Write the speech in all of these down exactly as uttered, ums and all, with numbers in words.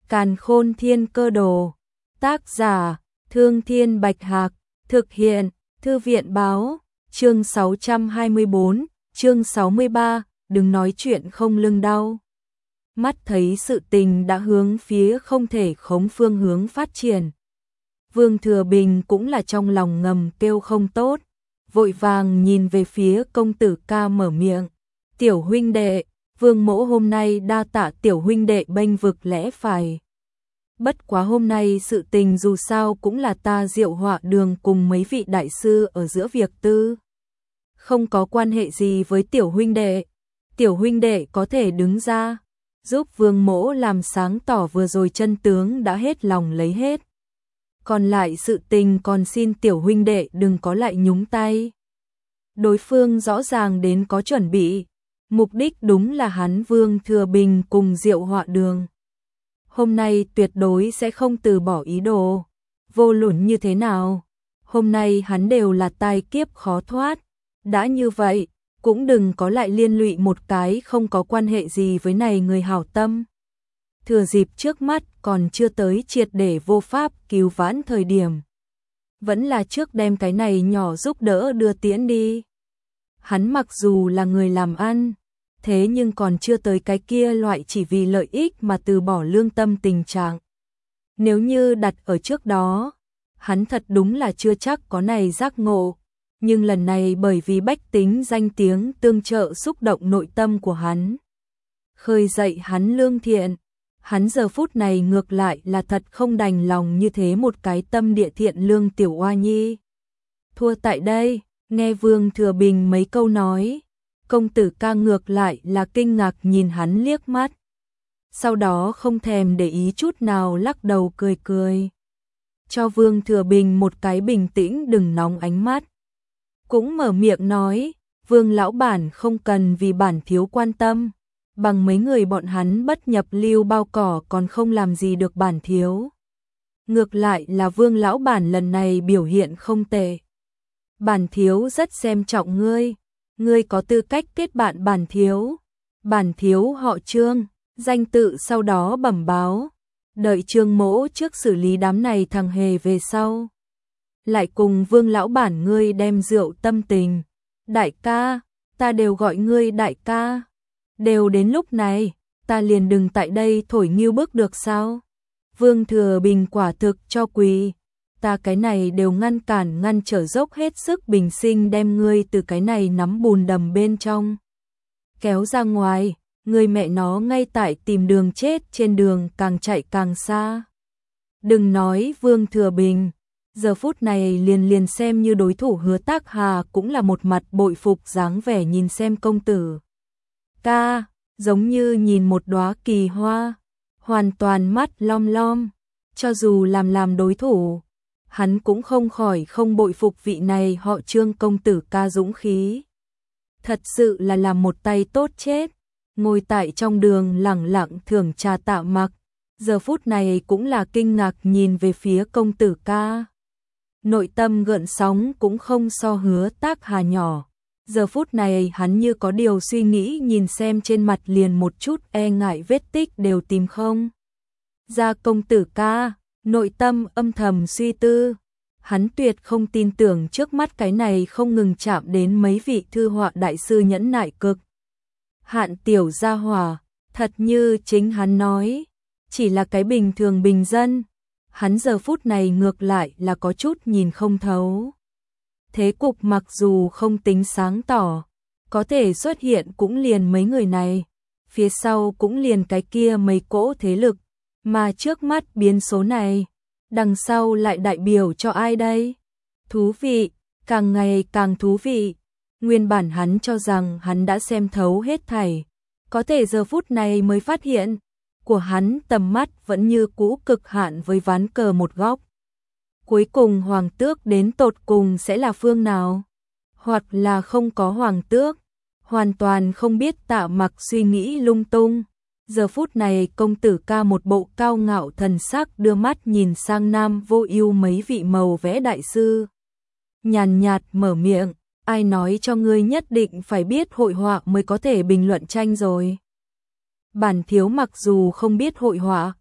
Càn Khôn Thiên Cơ Đồ. Tác giả: Thương Thiên Bạch Hạc. Thực hiện: Thư viện báo. Chương sáu trăm hai mươi tư, chương sáu mươi ba, đừng nói chuyện không lưng đau. Mắt thấy sự tình đã hướng phía không thể khống phương hướng phát triển. Vương Thừa Bình cũng là trong lòng ngầm kêu không tốt, vội vàng nhìn về phía công tử ca mở miệng. Tiểu huynh đệ, Vương mỗ hôm nay đa tạ tiểu huynh đệ bênh vực lẽ phải. Bất quá hôm nay sự tình dù sao cũng là ta Diệu Họa Đường cùng mấy vị đại sư ở giữa việc tư. Không có quan hệ gì với tiểu huynh đệ. Tiểu huynh đệ có thể đứng ra, giúp Vương mỗ làm sáng tỏ vừa rồi chân tướng đã hết lòng lấy hết. Còn lại sự tình còn xin tiểu huynh đệ đừng có lại nhúng tay. Đối phương rõ ràng đến có chuẩn bị, mục đích đúng là hắn Vương Thừa Bình cùng Diệu Họa Đường. Hôm nay tuyệt đối sẽ không từ bỏ ý đồ, vô luận như thế nào, hôm nay hắn đều là tai kiếp khó thoát. Đã như vậy, cũng đừng có lại liên lụy một cái không có quan hệ gì với này người hảo tâm. Thừa dịp trước mắt còn chưa tới triệt để vô pháp cứu vãn thời điểm, vẫn là trước đem cái này nhỏ giúp đỡ đưa tiễn đi. Hắn mặc dù là người làm ăn, thế nhưng còn chưa tới cái kia loại chỉ vì lợi ích mà từ bỏ lương tâm tình trạng. Nếu như đặt ở trước đó, hắn thật đúng là chưa chắc có này giác ngộ, nhưng lần này bởi vì bách tính danh tiếng tương trợ xúc động nội tâm của hắn, khơi dậy hắn lương thiện. Hắn giờ phút này ngược lại là thật không đành lòng như thế một cái tâm địa thiện lương tiểu oa nhi. Thua tại đây, nghe Vương Thừa Bình mấy câu nói, công tử ca ngược lại là kinh ngạc nhìn hắn liếc mắt. Sau đó không thèm để ý chút nào lắc đầu cười cười. Cho Vương Thừa Bình một cái bình tĩnh đừng nóng ánh mắt. Cũng mở miệng nói, Vương lão bản không cần vì bản thiếu quan tâm. Bằng mấy người bọn hắn bất nhập lưu bao cỏ còn không làm gì được bản thiếu. Ngược lại là Vương lão bản lần này biểu hiện không tệ. Bản thiếu rất xem trọng ngươi, ngươi có tư cách kết bạn bản thiếu. Bản thiếu họ Trương, danh tự sau đó bẩm báo, đợi Trương mỗ trước xử lý đám này thằng hề về sau. Lại cùng Vương lão bản ngươi đem rượu tâm tình. Đại ca, ta đều gọi ngươi đại ca. Đều đến lúc này, ta liền đừng tại đây thổi nghiêu bức được sao? Vương Thừa Bình quả thực cho quỳ, ta cái này đều ngăn cản ngăn trở dốc hết sức bình sinh đem ngươi từ cái này nắm bùn đầm bên trong kéo ra ngoài, ngươi mẹ nó ngay tại tìm đường chết trên đường càng chạy càng xa. Đừng nói Vương Thừa Bình, giờ phút này liền liền xem như đối thủ Hứa Tác Hà cũng là một mặt bội phục dáng vẻ nhìn xem công tử ca, giống như nhìn một đóa kỳ hoa, hoàn toàn mắt lom lom. Cho dù làm làm đối thủ, hắn cũng không khỏi không bội phục vị này họ Trương công tử ca dũng khí. Thật sự là làm một tay tốt chết, ngồi tại trong đường lẳng lặng thưởng trà tạ mặc, giờ phút này cũng là kinh ngạc nhìn về phía công tử ca. Nội tâm gợn sóng cũng không so Hứa Tác Hà nhỏ. Giờ phút này hắn như có điều suy nghĩ nhìn xem trên mặt liền một chút e ngại vết tích đều tìm không ra công tử ca, nội tâm âm thầm suy tư. Hắn tuyệt không tin tưởng trước mắt cái này không ngừng chạm đến mấy vị thư họa đại sư nhẫn nại cực hạn tiểu gia hỏa, thật như chính hắn nói, chỉ là cái bình thường bình dân. Hắn giờ phút này ngược lại là có chút nhìn không thấu. Thế cục mặc dù không tính sáng tỏ, có thể xuất hiện cũng liền mấy người này, phía sau cũng liền cái kia mấy cỗ thế lực, mà trước mắt biến số này, đằng sau lại đại biểu cho ai đây? Thú vị, càng ngày càng thú vị. Nguyên bản hắn cho rằng hắn đã xem thấu hết thảy, có thể giờ phút này mới phát hiện, của hắn tầm mắt vẫn như cũ cực hạn với ván cờ một góc. Cuối cùng hoàng tước đến tột cùng sẽ là phương nào? Hoặc là không có hoàng tước, hoàn toàn không biết Tạ Mặc suy nghĩ lung tung. Giờ phút này công tử ca một bộ cao ngạo thần sắc đưa mắt nhìn sang Nam Vô Ưu mấy vị màu vẽ đại sư. Nhàn nhạt mở miệng, ai nói cho ngươi nhất định phải biết hội họa mới có thể bình luận tranh rồi. Bản thiếu mặc dù không biết hội họa,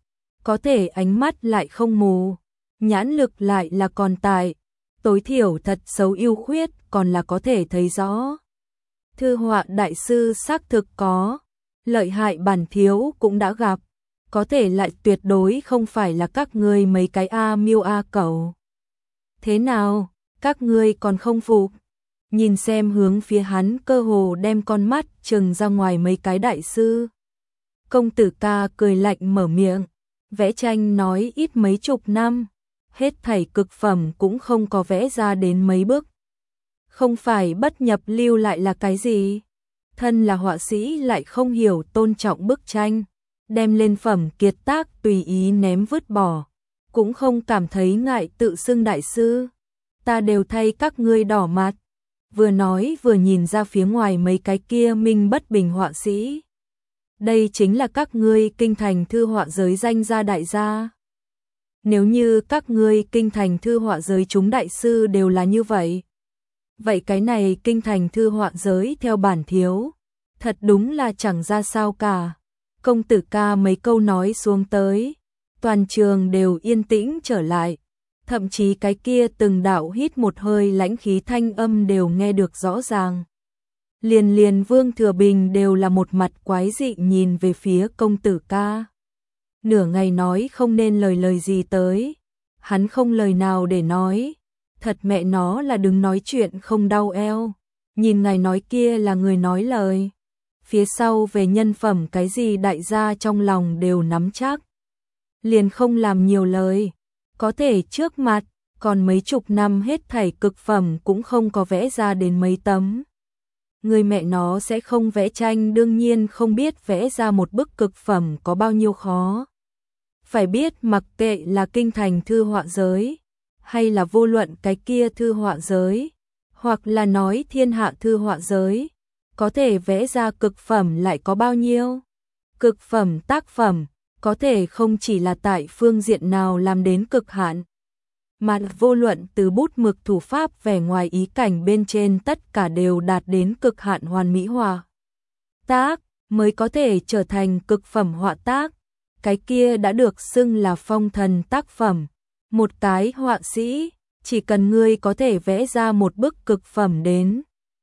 có thể ánh mắt lại không mù, nhãn lực lại là còn tại, tối thiểu thật xấu ưu khuyết còn là có thể thấy rõ. Thư họa đại sư xác thực có, lợi hại bản thiếu cũng đã gặp, có thể lại tuyệt đối không phải là các ngươi mấy cái a miêu a cẩu. Thế nào, các ngươi còn không phục? Nhìn xem hướng phía hắn cơ hồ đem con mắt trừng ra ngoài mấy cái đại sư. Công tử ca cười lạnh mở miệng, vẽ tranh nói ít mấy chục năm, hết thảy cực phẩm cũng không có vẽ ra đến mấy bức. Không phải bất nhập lưu lại là cái gì? Thân là họa sĩ lại không hiểu tôn trọng bức tranh, đem lên phẩm kiệt tác tùy ý ném vứt bỏ, cũng không cảm thấy ngại tự xưng đại sư. Ta đều thay các ngươi đỏ mặt. Vừa nói vừa nhìn ra phía ngoài mấy cái kia minh bất bình họa sĩ. Đây chính là các ngươi kinh thành thư họa giới danh gia đại gia. Nếu như các ngươi kinh thành thư họa giới chúng đại sư đều là như vậy, vậy cái này kinh thành thư họa giới theo bản thiếu, thật đúng là chẳng ra sao cả. Công tử ca mấy câu nói xuống tới, toàn trường đều yên tĩnh trở lại, thậm chí cái kia từng đạo hít một hơi lãnh khí thanh âm đều nghe được rõ ràng. Liền liền Vương Thừa Bình đều là một mặt quái dị nhìn về phía công tử ca. Nửa ngày nói không nên lời lời gì tới, hắn không lời nào để nói, thật mẹ nó là đừng nói chuyện không đau eo, nhìn ngài nói kia là người nói lời. Phía sau về nhân phẩm cái gì đại gia trong lòng đều nắm chắc. Liền không làm nhiều lời, có thể trước mặt, còn mấy chục năm hết thảy cực phẩm cũng không có vẽ ra đến mấy tấm. Người mẹ nó sẽ không vẽ tranh đương nhiên không biết vẽ ra một bức cực phẩm có bao nhiêu khó. Phải biết mặc kệ là kinh thành thư họa giới, hay là vô luận cái kia thư họa giới, hoặc là nói thiên hạ thư họa giới, có thể vẽ ra cực phẩm lại có bao nhiêu. Cực phẩm tác phẩm, có thể không chỉ là tại phương diện nào làm đến cực hạn, mà vô luận từ bút mực thủ pháp vẻ ngoài ý cảnh bên trên tất cả đều đạt đến cực hạn hoàn mỹ hòa tác, mới có thể trở thành cực phẩm họa tác. Cái kia đã được xưng là phong thần tác phẩm. Một cái họa sĩ, chỉ cần ngươi có thể vẽ ra một bức cực phẩm đến,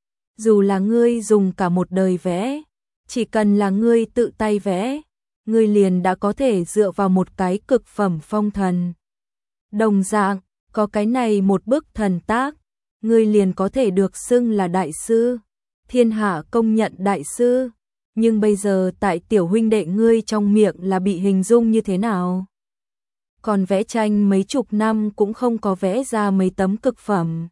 dù là ngươi dùng cả một đời vẽ, chỉ cần là ngươi tự tay vẽ, ngươi liền đã có thể dựa vào một cái cực phẩm phong thần. Đồng dạng, có cái này một bức thần tác, ngươi liền có thể được xưng là đại sư, thiên hạ công nhận đại sư. Nhưng bây giờ tại tiểu huynh đệ ngươi trong miệng là bị hình dung như thế nào? Còn vẽ tranh mấy chục năm cũng không có vẽ ra mấy tấm cực phẩm.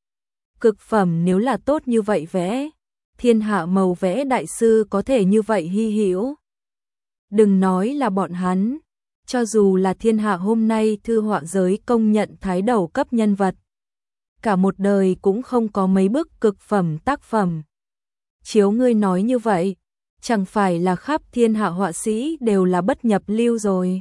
Cực phẩm nếu là tốt như vậy vẽ, thiên hạ màu vẽ đại sư có thể như vậy hy hữu. Đừng nói là bọn hắn, cho dù là thiên hạ hôm nay thư họa giới công nhận thái đầu cấp nhân vật, cả một đời cũng không có mấy bức cực phẩm tác phẩm. Chiếu ngươi nói như vậy, chẳng phải là khắp thiên hạ họa sĩ đều là bất nhập lưu rồi.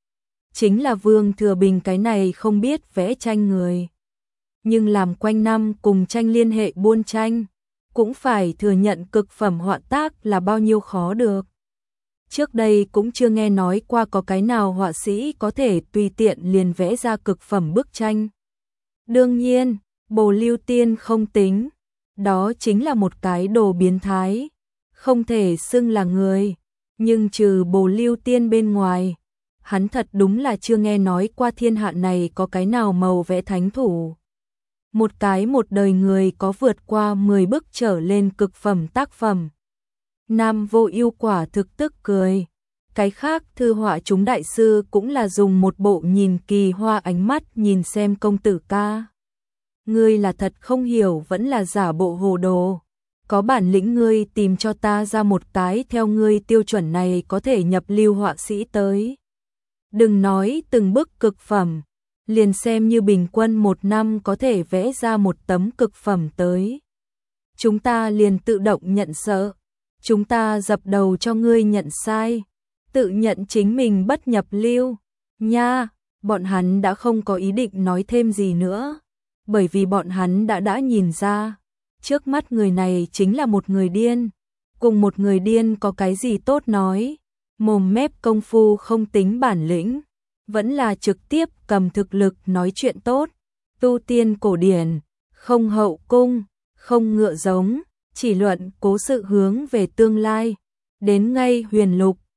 Chính là Vương Thừa Bình cái này không biết vẽ tranh người, nhưng làm quanh năm cùng tranh liên hệ buôn tranh, cũng phải thừa nhận cực phẩm họa tác là bao nhiêu khó được. Trước đây cũng chưa nghe nói qua có cái nào họa sĩ có thể tùy tiện liền vẽ ra cực phẩm bức tranh. Đương nhiên, Bồ Lưu Tiên không tính, đó chính là một cái đồ biến thái, không thể xưng là người, nhưng trừ Bồ Lưu Tiên bên ngoài, hắn thật đúng là chưa nghe nói qua thiên hạ này có cái nào màu vẽ thánh thủ. Một cái một đời người có vượt qua mười bức trở lên cực phẩm tác phẩm. Nam Vô Ưu quả thực tức cười. Cái khác thư họa chúng đại sư cũng là dùng một bộ nhìn kỳ hoa ánh mắt nhìn xem công tử ca. Ngươi là thật không hiểu vẫn là giả bộ hồ đồ. Có bản lĩnh ngươi tìm cho ta ra một cái theo ngươi tiêu chuẩn này có thể nhập lưu họa sĩ tới. Đừng nói từng bức cực phẩm, liền xem như bình quân một năm có thể vẽ ra một tấm cực phẩm tới. Chúng ta liền tự động nhận sợ, chúng ta dập đầu cho ngươi nhận sai, tự nhận chính mình bất nhập lưu. Nha, bọn hắn đã không có ý định nói thêm gì nữa, bởi vì bọn hắn đã đã nhìn ra, trước mắt người này chính là một người điên, cùng một người điên có cái gì tốt nói, mồm mép công phu không tính bản lĩnh, vẫn là trực tiếp cầm thực lực nói chuyện tốt. Tu tiên cổ điển, không hậu cung, không ngựa giống, chỉ luận cố sự hướng về tương lai. Đến ngay huyền lục,